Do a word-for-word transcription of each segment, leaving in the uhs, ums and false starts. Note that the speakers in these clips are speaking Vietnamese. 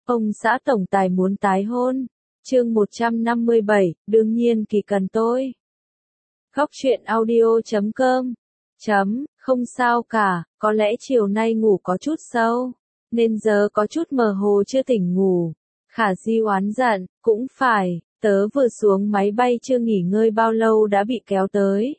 Ông xã tổng tài muốn tái hôn. Chương một trăm năm mươi bảy, đương nhiên Kỳ cần tôi. Góc truyện audio chấm com. Chấm, không sao cả, có lẽ chiều nay ngủ có chút sâu, nên giờ có chút mơ hồ chưa tỉnh ngủ. Khả Di oán giận, cũng phải, tớ vừa xuống máy bay chưa nghỉ ngơi bao lâu đã bị kéo tới.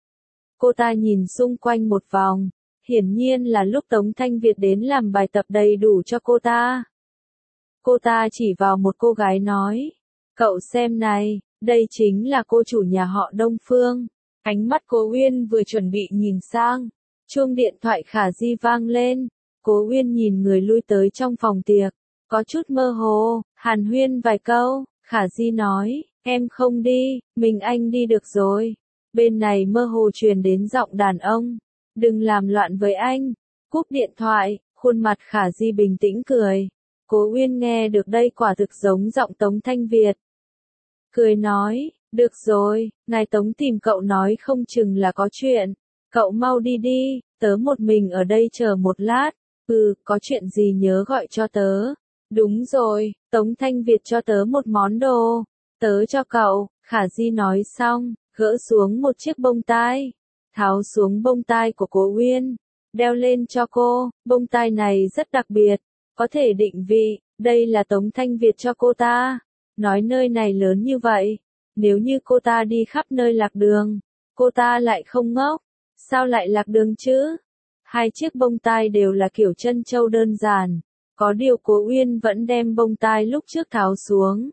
Cô ta nhìn xung quanh một vòng, hiển nhiên là lúc Tống Thanh Việt đến làm bài tập đầy đủ cho cô ta. Cô ta chỉ vào một cô gái nói, cậu xem này, đây chính là cô chủ nhà họ Đông Phương. Ánh mắt Cố Uyên vừa chuẩn bị nhìn sang, chuông điện thoại Khả Di vang lên. Cố Uyên nhìn người lui tới trong phòng tiệc, có chút mơ hồ, hàn huyên vài câu. Khả Di nói, em không đi, mình anh đi được rồi. Bên này mơ hồ truyền đến giọng đàn ông, đừng làm loạn với anh. Cúp điện thoại, khuôn mặt Khả Di bình tĩnh cười. Cố Uyên nghe được đây quả thực giống giọng Tống Thanh Việt. Cười nói, được rồi, ngài Tống tìm cậu nói không chừng là có chuyện. Cậu mau đi đi, tớ một mình ở đây chờ một lát. Ừ, có chuyện gì nhớ gọi cho tớ. Đúng rồi, Tống Thanh Việt cho tớ một món đồ. Tớ cho cậu. Khả Di nói xong, gỡ xuống một chiếc bông tai. Tháo xuống bông tai của Cố Uyên, đeo lên cho cô. Bông tai này rất đặc biệt, có thể định vị, đây là Tống Thanh Việt cho cô ta. Nói nơi này lớn như vậy, nếu như cô ta đi khắp nơi lạc đường, cô ta lại không ngốc. Sao lại lạc đường chứ? Hai chiếc bông tai đều là kiểu trân châu đơn giản, có điều Cố Uyên vẫn đem bông tai lúc trước tháo xuống.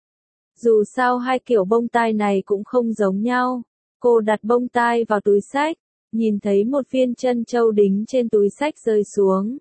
Dù sao hai kiểu bông tai này cũng không giống nhau. Cô đặt bông tai vào túi xách, nhìn thấy một viên trân châu đính trên túi xách rơi xuống.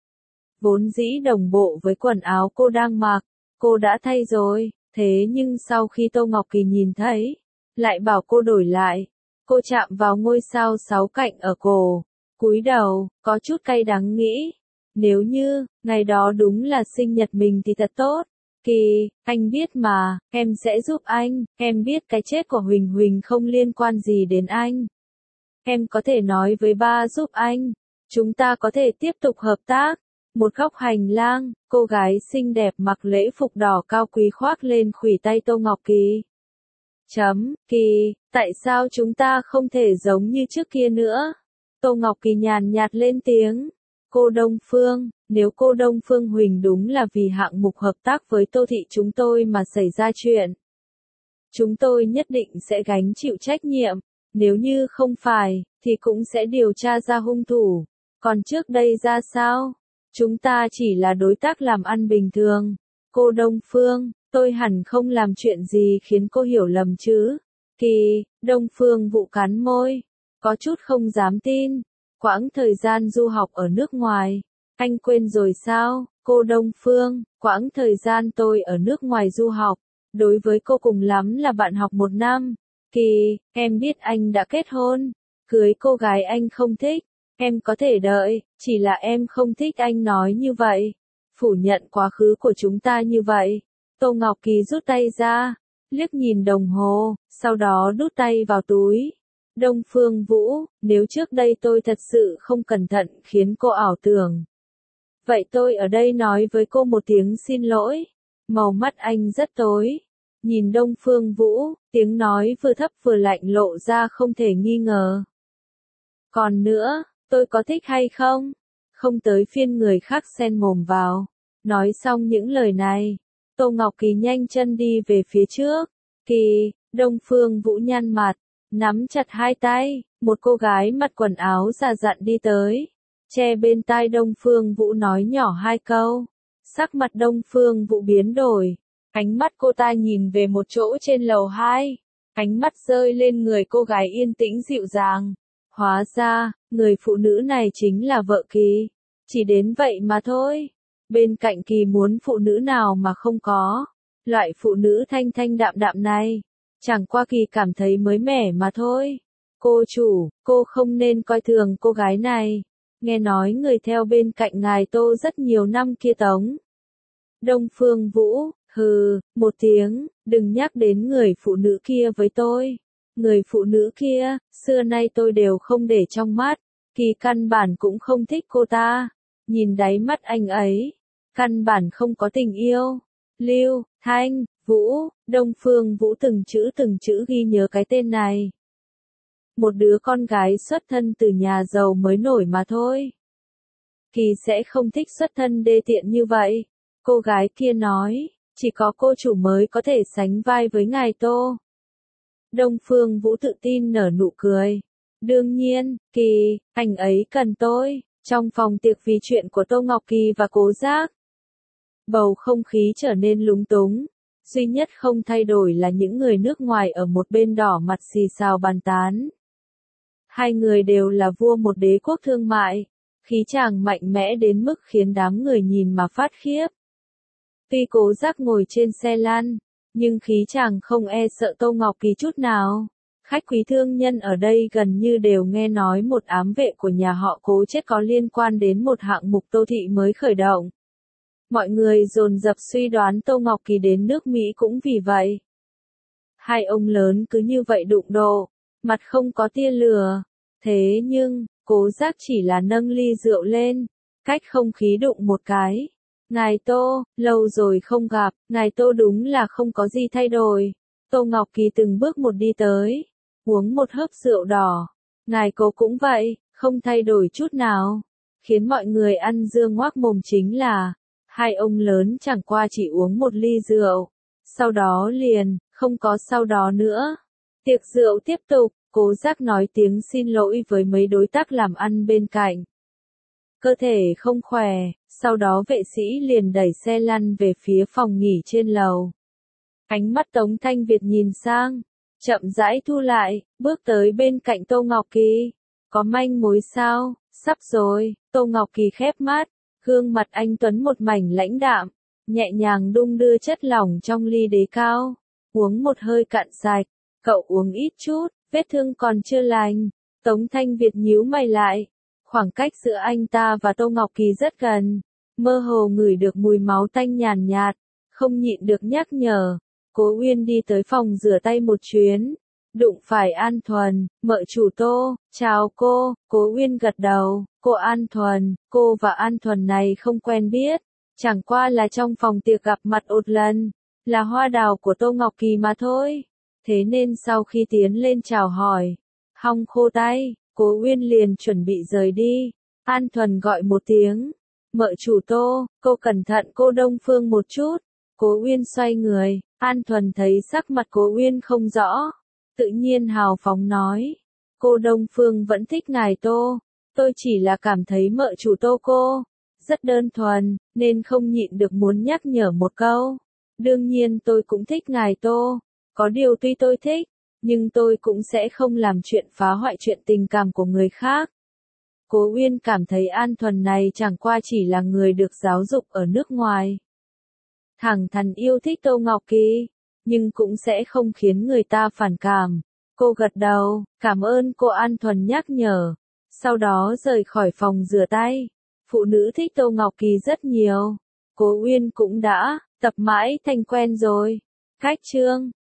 Vốn dĩ đồng bộ với quần áo cô đang mặc, cô đã thay rồi, thế nhưng sau khi Tô Ngọc Kỳ nhìn thấy, lại bảo cô đổi lại. Cô chạm vào ngôi sao sáu cạnh ở cổ, cúi đầu, có chút cay đắng nghĩ, nếu như, ngày đó đúng là sinh nhật mình thì thật tốt. Kỳ, anh biết mà, em sẽ giúp anh, em biết cái chết của Huỳnh Huỳnh không liên quan gì đến anh. Em có thể nói với ba giúp anh, chúng ta có thể tiếp tục hợp tác. Một góc hành lang, cô gái xinh đẹp mặc lễ phục đỏ cao quý khoác lên khuỷu tay Tô Ngọc Kỳ. Chấm, Kỳ, tại sao chúng ta không thể giống như trước kia nữa? Tô Ngọc Kỳ nhàn nhạt lên tiếng. Cô Đông Phương, nếu cô Đông Phương Huỳnh đúng là vì hạng mục hợp tác với Tô Thị chúng tôi mà xảy ra chuyện, chúng tôi nhất định sẽ gánh chịu trách nhiệm. Nếu như không phải, thì cũng sẽ điều tra ra hung thủ. Còn trước đây ra sao? Chúng ta chỉ là đối tác làm ăn bình thường. Cô Đông Phương, tôi hẳn không làm chuyện gì khiến cô hiểu lầm chứ? Kỳ, Đông Phương Vũ cắn môi, có chút không dám tin. Quãng thời gian du học ở nước ngoài, anh quên rồi sao? Cô Đông Phương, quãng thời gian tôi ở nước ngoài du học, đối với cô cùng lắm là bạn học một năm. Kỳ, em biết anh đã kết hôn, cưới cô gái anh không thích. Em có thể đợi, chỉ là em không thích anh nói như vậy, phủ nhận quá khứ của chúng ta như vậy. Tô Ngọc Kỳ rút tay ra, liếc nhìn đồng hồ, sau đó đút tay vào túi. Đông Phương Vũ, nếu trước đây tôi thật sự không cẩn thận khiến cô ảo tưởng, vậy tôi ở đây nói với cô một tiếng xin lỗi. Màu mắt anh rất tối, nhìn Đông Phương Vũ, tiếng nói vừa thấp vừa lạnh lộ ra không thể nghi ngờ. Còn nữa, tôi có thích hay không? Không tới phiên người khác xen mồm vào. Nói xong những lời này, Tô Ngọc Kỳ nhanh chân đi về phía trước. Kỳ, Đông Phương Vũ nhăn mặt, nắm chặt hai tay, một cô gái mặc quần áo già dặn đi tới, che bên tai Đông Phương Vũ nói nhỏ hai câu. Sắc mặt Đông Phương Vũ biến đổi, ánh mắt cô ta nhìn về một chỗ trên lầu hai, ánh mắt rơi lên người cô gái yên tĩnh dịu dàng. Hóa ra, người phụ nữ này chính là vợ Kỳ. Chỉ đến vậy mà thôi. Bên cạnh Kỳ muốn phụ nữ nào mà không có. Loại phụ nữ thanh thanh đạm đạm này, chẳng qua Kỳ cảm thấy mới mẻ mà thôi. Cô chủ, cô không nên coi thường cô gái này. Nghe nói người theo bên cạnh ngài Tô rất nhiều năm kia Tống. Đông Phương Vũ, hừ, một tiếng, đừng nhắc đến người phụ nữ kia với tôi. Người phụ nữ kia, xưa nay tôi đều không để trong mắt. Kỳ căn bản cũng không thích cô ta. Nhìn đáy mắt anh ấy, căn bản không có tình yêu. Lưu, Thanh, Vũ, Đông Phương Vũ từng chữ từng chữ ghi nhớ cái tên này. Một đứa con gái xuất thân từ nhà giàu mới nổi mà thôi. Kỳ sẽ không thích xuất thân đê tiện như vậy. Cô gái kia nói, chỉ có cô chủ mới có thể sánh vai với ngài Tô. Đông Phương Vũ tự tin nở nụ cười. Đương nhiên, Kỳ, anh ấy cần tôi. Trong phòng tiệc vì chuyện của Tô Ngọc Kỳ và Cố Giác, bầu không khí trở nên lúng túng. Duy nhất không thay đổi là những người nước ngoài ở một bên đỏ mặt xì xào bàn tán. Hai người đều là vua một đế quốc thương mại. Khí chàng mạnh mẽ đến mức khiến đám người nhìn mà phát khiếp. Tuy Cố Giác ngồi trên xe lăn, nhưng khí chàng không e sợ Tô Ngọc Kỳ chút nào. Khách quý thương nhân ở đây gần như đều nghe nói một ám vệ của nhà họ Cố chết có liên quan đến một hạng mục đô thị mới khởi động. Mọi người dồn dập suy đoán Tô Ngọc Kỳ đến nước Mỹ cũng vì vậy. Hai ông lớn cứ như vậy đụng độ, mặt không có tia lửa. Thế nhưng, Cố Giác chỉ là nâng ly rượu lên, cách không khí đụng một cái. Ngài Tô, lâu rồi không gặp, ngài Tô đúng là không có gì thay đổi. Tô Ngọc Kỳ từng bước một đi tới, uống một hớp rượu đỏ. Ngài Cố cũng vậy, không thay đổi chút nào. Khiến mọi người ăn dưa ngoác mồm chính là, hai ông lớn chẳng qua chỉ uống một ly rượu. Sau đó liền, không có sau đó nữa. Tiệc rượu tiếp tục, Cố Giác nói tiếng xin lỗi với mấy đối tác làm ăn bên cạnh. Cơ thể không khỏe, sau đó vệ sĩ liền đẩy xe lăn về phía phòng nghỉ trên lầu. Ánh mắt Tống Thanh Việt nhìn sang, chậm rãi thu lại, bước tới bên cạnh Tô Ngọc Kỳ. Có manh mối sao? Sắp rồi. Tô Ngọc Kỳ khép mắt, gương mặt anh tuấn một mảnh lãnh đạm, nhẹ nhàng đung đưa chất lỏng trong ly đế cao, uống một hơi cạn sạch. Cậu uống ít chút, vết thương còn chưa lành. Tống Thanh Việt nhíu mày lại. Khoảng cách giữa anh ta và Tô Ngọc Kỳ rất gần, mơ hồ ngửi được mùi máu tanh nhàn nhạt, không nhịn được nhắc nhở. Cố Uyên đi tới phòng rửa tay một chuyến, đụng phải An Thuần, mợ chủ Tô, chào cô. Cố Uyên gật đầu, cô An Thuần, cô và An Thuần này không quen biết, chẳng qua là trong phòng tiệc gặp mặt một lần, là hoa đào của Tô Ngọc Kỳ mà thôi. Thế nên sau khi tiến lên chào hỏi, hong khô tay, Cố Uyên liền chuẩn bị rời đi. An Thuần gọi một tiếng, mợ chủ Tô, cô cẩn thận cô Đông Phương một chút. Cố Uyên xoay người, An Thuần thấy sắc mặt Cố Uyên không rõ, tự nhiên hào phóng nói, cô Đông Phương vẫn thích ngài Tô, tôi chỉ là cảm thấy mợ chủ Tô cô rất đơn thuần, nên không nhịn được muốn nhắc nhở một câu. Đương nhiên tôi cũng thích ngài Tô, có điều tuy tôi thích, nhưng tôi cũng sẽ không làm chuyện phá hoại chuyện tình cảm của người khác. Cố Uyên cảm thấy An Thuần này chẳng qua chỉ là người được giáo dục ở nước ngoài, thẳng thắn yêu thích Tô Ngọc Kỳ, nhưng cũng sẽ không khiến người ta phản cảm. Cô gật đầu, cảm ơn cô An Thuần nhắc nhở, sau đó rời khỏi phòng rửa tay. Phụ nữ thích Tô Ngọc Kỳ rất nhiều, Cố Uyên cũng đã tập mãi thành quen rồi. Cách chương